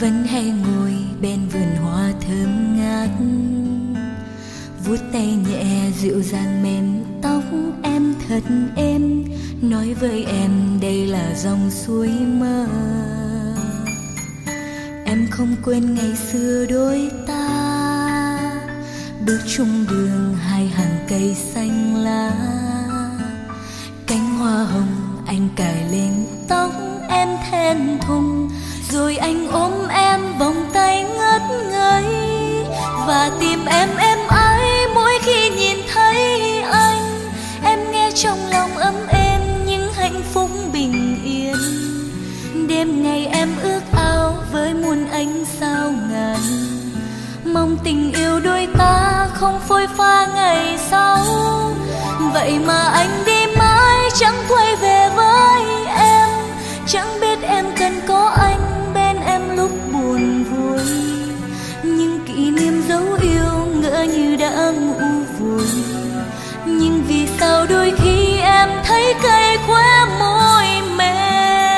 vẫn hay ngồi bên vườn hoa thơm ngát, vuốt tay nhẹ dịu dàng mềm tóc em thật êm, nói với em đây là dòng suối mơ. Em không quên ngày xưa đôi ta bước chung đường hai hàng cây xanh lá, cánh hoa hồng anh cài lên tóc em thẹn thùng, rồi anh ôm em vòng tay ngất ngây, và tim em ái mỗi khi nhìn thấy anh. Em nghe trong lòng ấm êm những hạnh phúc bình yên, đêm ngày em ước ao với muôn ánh sao ngàn, mong tình yêu đôi ta không phôi pha ngày sau. Vậy mà anh đi mãi chẳng quay về với em, chẳng biết em cần có anh bên em lúc buồn vui, nhưng kỷ niệm dấu yêu ngỡ như đã ngủ vùi. Nhưng vì sao đôi khi em thấy cay khóe môi mềm.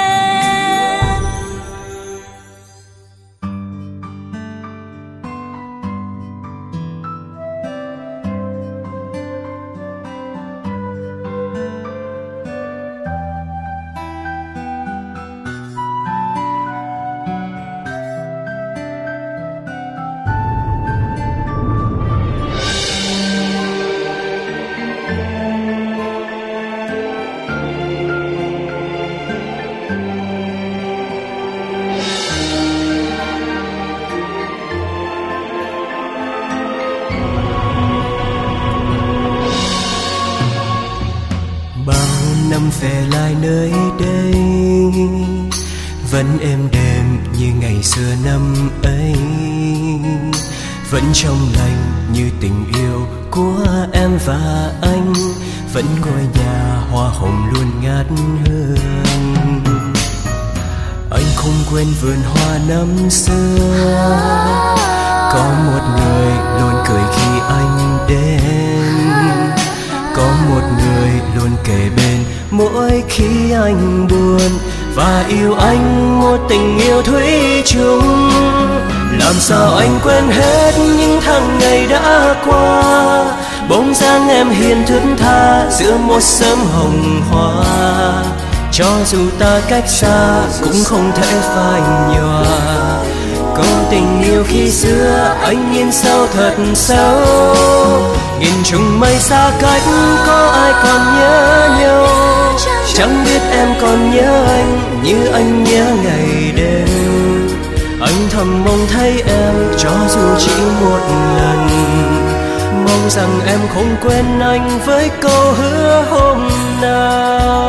Năm về lại nơi đây vẫn êm đềm như ngày xưa năm ấy, vẫn trong lành như tình yêu của em và anh, vẫn ngôi nhà hoa hồng luôn ngát hương. Anh không quên vườn hoa năm xưa, có một người luôn cười khi anh đến, có một người luôn kề bên mỗi khi anh buồn, và yêu anh một tình yêu thủy chung. Làm sao anh quên hết những tháng ngày đã qua, bóng dáng em hiền thướt tha giữa một sớm hồng hoa. Cho dù ta cách xa cũng không thể phai nhòa, câu tình yêu khi xưa anh nhìn sâu thật sâu. Nghìn trùng mây xa cách có ai còn nhớ nhau, chẳng biết em còn nhớ anh như anh nhớ ngày đêm. Anh thầm mong thấy em cho dù chỉ một lần, mong rằng em không quên anh với câu hứa hôm nào.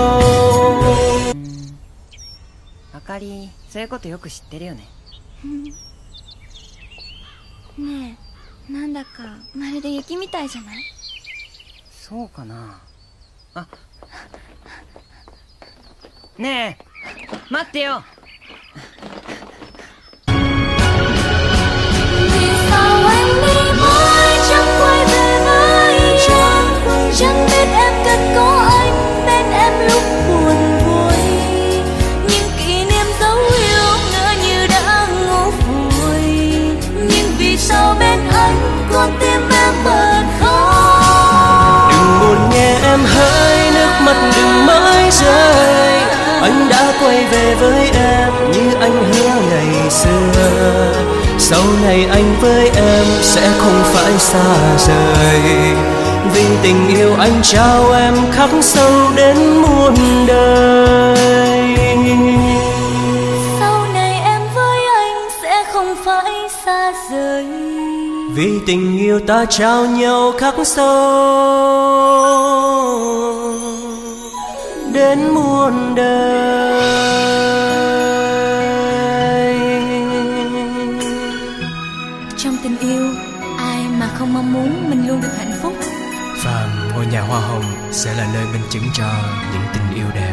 あかり、そういうことよく知ってるよね。 ねえ、なんだかまるで雪みたいじゃない？ そうかなあ。ねえ、待ってよ。 Chẳng biết em cần có anh bên em lúc buồn vui, nhưng kỷ niệm dấu yêu ngỡ như đã ngủ vùi. Nhưng vì sao bên anh con tim em bật khóc. Đừng buồn nghe em hỡi, nước mắt đừng mãi rơi. Anh đã quay về với em như anh hứa ngày xưa. Sau này anh với em sẽ không phải xa rời, vì tình yêu anh trao em khắc sâu đến muôn đời. Sau này em với anh sẽ không phải xa rời, vì tình yêu ta trao nhau khắc sâu đến muôn đời. Trong tình yêu, ai mà không mong muốn mình luôn được hạnh phúc. Và ngôi nhà hoa hồng sẽ là nơi minh chứng cho những tình yêu đẹp.